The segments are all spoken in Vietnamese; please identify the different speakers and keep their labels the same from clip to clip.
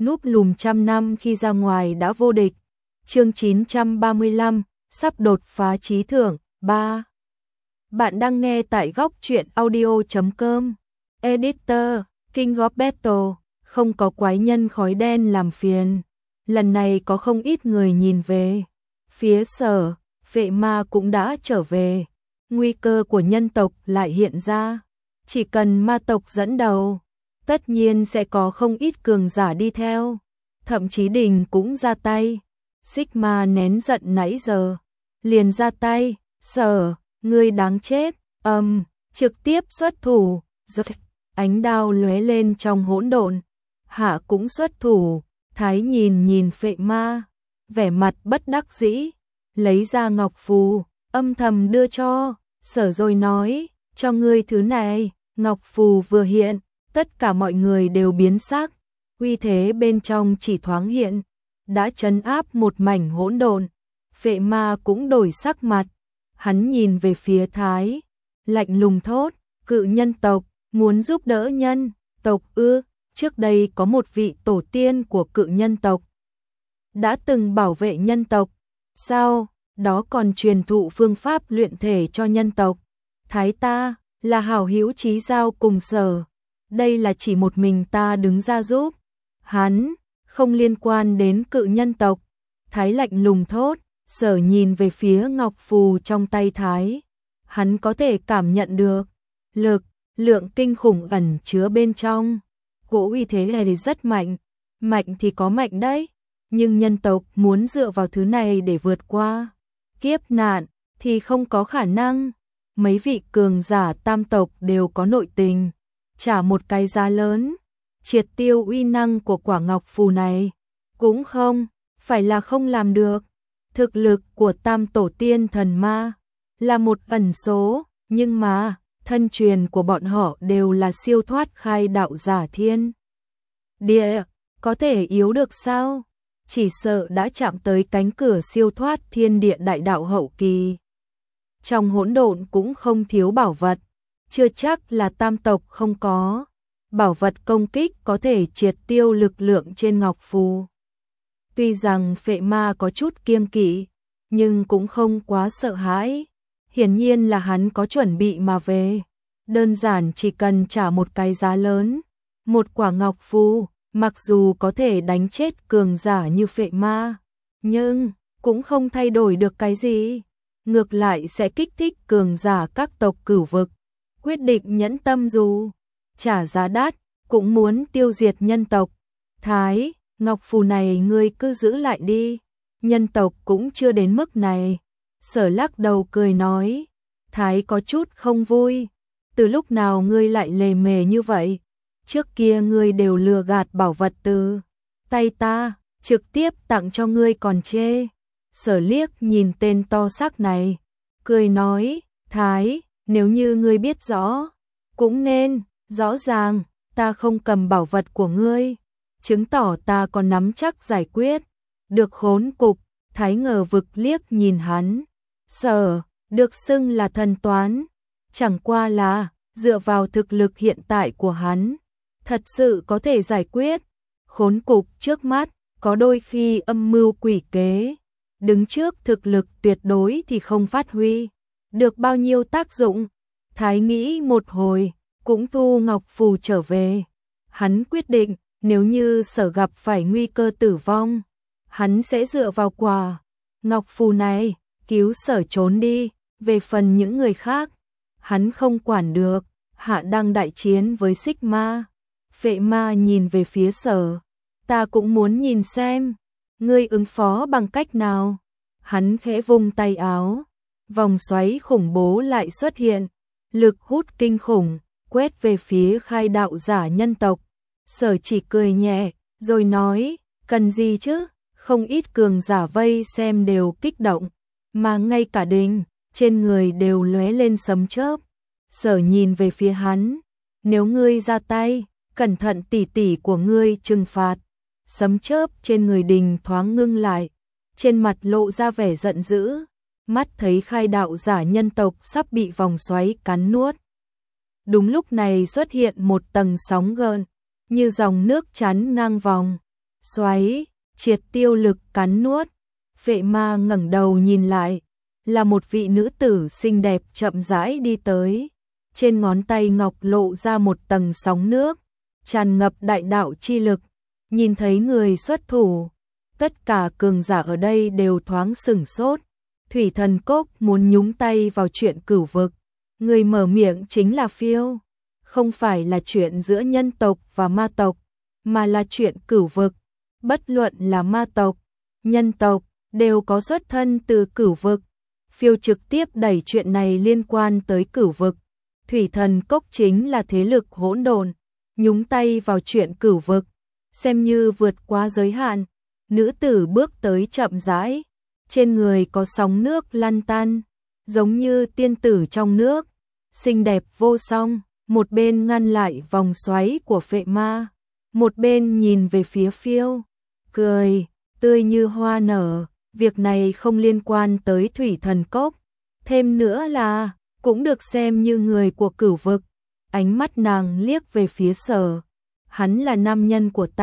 Speaker 1: núp lùm trăm năm khi ra ngoài đã vô địch. Chương 935, sắp đột phá trí thượng, 3. Bạn đang nghe tại góc truyện audio.com. Editor, King of Battle, không có quái nhân khói đen làm phiền. Lần này có không ít người nhìn về. Phía Sở, Vệ Ma cũng đã trở về. Nguy cơ của nhân tộc lại hiện ra. Chỉ cần ma tộc dẫn đầu, tất nhiên sẽ có không ít cường giả đi theo. Thậm chí Đình cũng ra tay. Sigma nén giận nãy giờ, liền ra tay. Sở, ngươi đáng chết. Trực tiếp xuất thủ. Ánh đao lóe lên trong hỗn độn. Hạ cũng xuất thủ. Thái nhìn Vệ Ma, vẻ mặt bất đắc dĩ, lấy ra ngọc phù, âm thầm đưa cho Sở rồi nói, cho ngươi thứ này. Ngọc phù vừa hiện, tất cả mọi người đều biến sắc, uy thế bên trong chỉ thoáng hiện, đã trấn áp một mảnh hỗn độn. Vệ Ma cũng đổi sắc mặt, hắn nhìn về phía Thái, lạnh lùng thốt, cự nhân tộc, muốn giúp đỡ nhân tộc ư? Trước đây có một vị tổ tiên của cự nhân tộc đã từng bảo vệ nhân tộc, sau đó còn truyền thụ phương pháp luyện thể cho nhân tộc. Thái ta là hảo hữu chí giao cùng Sở, đây là chỉ một mình ta đứng ra giúp, hắn không liên quan đến cự nhân tộc. Thái lạnh lùng thốt. Sở nhìn về phía ngọc phù trong tay Thái, hắn có thể cảm nhận được lực lượng kinh khủng ẩn chứa bên trong. Cỗ uy thế này thì rất mạnh, mạnh thì có mạnh đấy, nhưng nhân tộc muốn dựa vào thứ này để vượt qua kiếp nạn thì không có khả năng. Mấy vị cường giả tam tộc đều có nội tình, trả một cái giá lớn, triệt tiêu uy năng của quả ngọc phù này, cũng không phải là không làm được. Thực lực của tam tổ tiên thần ma là một ẩn số, nhưng mà thân truyền của bọn họ đều là siêu thoát khai đạo giả thiên địa, có thể yếu được sao? Chỉ sợ đã chạm tới cánh cửa siêu thoát thiên địa đại đạo hậu kỳ. Trong hỗn độn cũng không thiếu bảo vật, chưa chắc là tam tộc không có. Bảo vật công kích có thể triệt tiêu lực lượng trên ngọc phù. Tuy rằng Vệ Ma có chút kiêng kỵ, nhưng cũng không quá sợ hãi. Hiển nhiên là hắn có chuẩn bị mà về. Đơn giản chỉ cần trả một cái giá lớn, một quả ngọc phù, mặc dù có thể đánh chết cường giả như Vệ Ma, nhưng cũng không thay đổi được cái gì. Ngược lại sẽ kích thích cường giả các tộc cửu vực, quyết định nhẫn tâm dù trả giá đắt, cũng muốn tiêu diệt nhân tộc. Thái, ngọc phù này ngươi cứ giữ lại đi, nhân tộc cũng chưa đến mức này. Sở lắc đầu cười nói. Thái có chút không vui, từ lúc nào ngươi lại lề mề như vậy? Trước kia ngươi đều lừa gạt bảo vật từ tay ta, trực tiếp tặng cho ngươi còn chê. Sở liếc nhìn tên to xác này, cười nói, Thái, nếu như ngươi biết rõ, cũng nên rõ ràng ta không cầm bảo vật của ngươi, chứng tỏ ta còn nắm chắc giải quyết được khốn cục. Thái ngờ vực liếc nhìn hắn. Sở, được xưng là thần toán, chẳng qua là dựa vào thực lực hiện tại của hắn, thật sự có thể giải quyết khốn cục trước mắt. Có đôi khi âm mưu quỷ kế đứng trước thực lực tuyệt đối thì không phát huy được bao nhiêu tác dụng. Thái nghĩ một hồi, cũng thu ngọc phù trở về. Hắn quyết định, nếu như Sở gặp phải nguy cơ tử vong, hắn sẽ dựa vào quả ngọc phù này cứu Sở trốn đi. Về phần những người khác, hắn không quản được. Hạ đang đại chiến với Sigma. Vệ Ma nhìn về phía Sở, ta cũng muốn nhìn xem ngươi ứng phó bằng cách nào. Hắn khẽ vung tay áo, vòng xoáy khủng bố lại xuất hiện, lực hút kinh khủng quét về phía khai đạo giả nhân tộc. Sở chỉ cười nhẹ rồi nói, cần gì chứ? Không ít cường giả vây xem đều kích động, mà ngay cả Đình trên người đều lóe lên sấm chớp. Sở nhìn về phía hắn, nếu ngươi ra tay, cẩn thận tỷ tỷ của ngươi trừng phạt. Sấm chớp trên người Đình thoáng ngưng lại, trên mặt lộ ra vẻ giận dữ, mắt thấy khai đạo giả nhân tộc sắp bị vòng xoáy cắn nuốt. Đúng lúc này xuất hiện một tầng sóng gợn, như dòng nước chắn ngang vòng xoáy, triệt tiêu lực cắn nuốt. Phệ ma ngẩng đầu nhìn lại, là một vị nữ tử xinh đẹp chậm rãi đi tới. Trên ngón tay ngọc lộ ra một tầng sóng nước, tràn ngập đại đạo chi lực. Nhìn thấy người xuất thủ, tất cả cường giả ở đây đều thoáng sửng sốt. Thủy Thần Cốc muốn nhúng tay vào chuyện cửu vực. Người mở miệng chính là Phiêu. Không phải là chuyện giữa nhân tộc và ma tộc, mà là chuyện cửu vực. Bất luận là ma tộc, nhân tộc, đều có xuất thân từ cửu vực. Phiêu trực tiếp đẩy chuyện này liên quan tới cửu vực. Thủy Thần Cốc chính là thế lực hỗn độn, nhúng tay vào chuyện cửu vực, xem như vượt quá giới hạn. Nữ tử bước tới chậm rãi, trên người có sóng nước lăn tăn, giống như tiên tử trong nước, xinh đẹp vô song. Một bên ngăn lại vòng xoáy của phệ ma, một bên nhìn về phía Phiêu, cười tươi như hoa nở. Việc này không liên quan tới Thủy Thần Cốc, thêm nữa là cũng được xem như người của cửu vực. Ánh mắt nàng liếc về phía Sở. Hắn là nam nhân của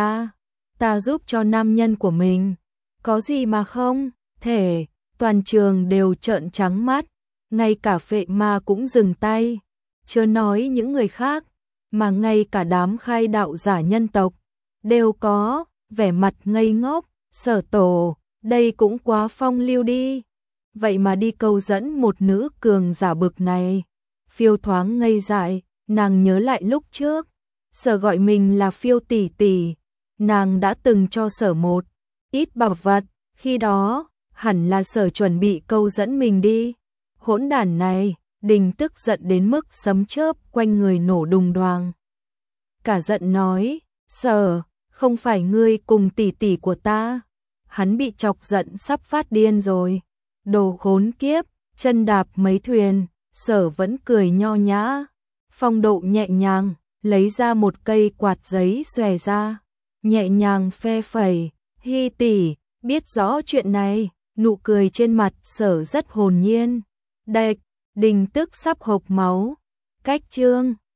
Speaker 1: ta giúp cho nam nhân của mình, có gì mà không thể. Toàn trường đều trợn trắng mắt, ngay cả phệ ma cũng dừng tay. Chớ nói những người khác, mà ngay cả đám khai đạo giả nhân tộc đều có vẻ mặt ngây ngốc. Sở tổ, đây cũng quá phong lưu đi. Vậy mà đi câu dẫn một nữ cường giả bực này. Phiêu thoáng ngây dại, nàng nhớ lại lúc trước, Sở gọi mình là Phiêu tỷ tỷ, nàng đã từng cho Sở một ít bảo vật, khi đó hẳn là Sở chuẩn bị câu dẫn mình đi. Hỗn đản này, Đình tức giận đến mức sấm chớp quanh người nổ đùng đoàng. Cả giận nói, Sở, không phải ngươi cùng tỷ tỷ của ta. Hắn bị chọc giận sắp phát điên rồi. Đồ khốn kiếp, chân đạp mấy thuyền. Sở vẫn cười nho nhã, phong độ nhẹ nhàng, lấy ra một cây quạt giấy xòe ra, nhẹ nhàng phe phẩy. Hi tỷ, biết rõ chuyện này. Nụ cười trên mặt Sở rất hồn nhiên. Đạch, Đình tức sắp hộc máu. Cách chương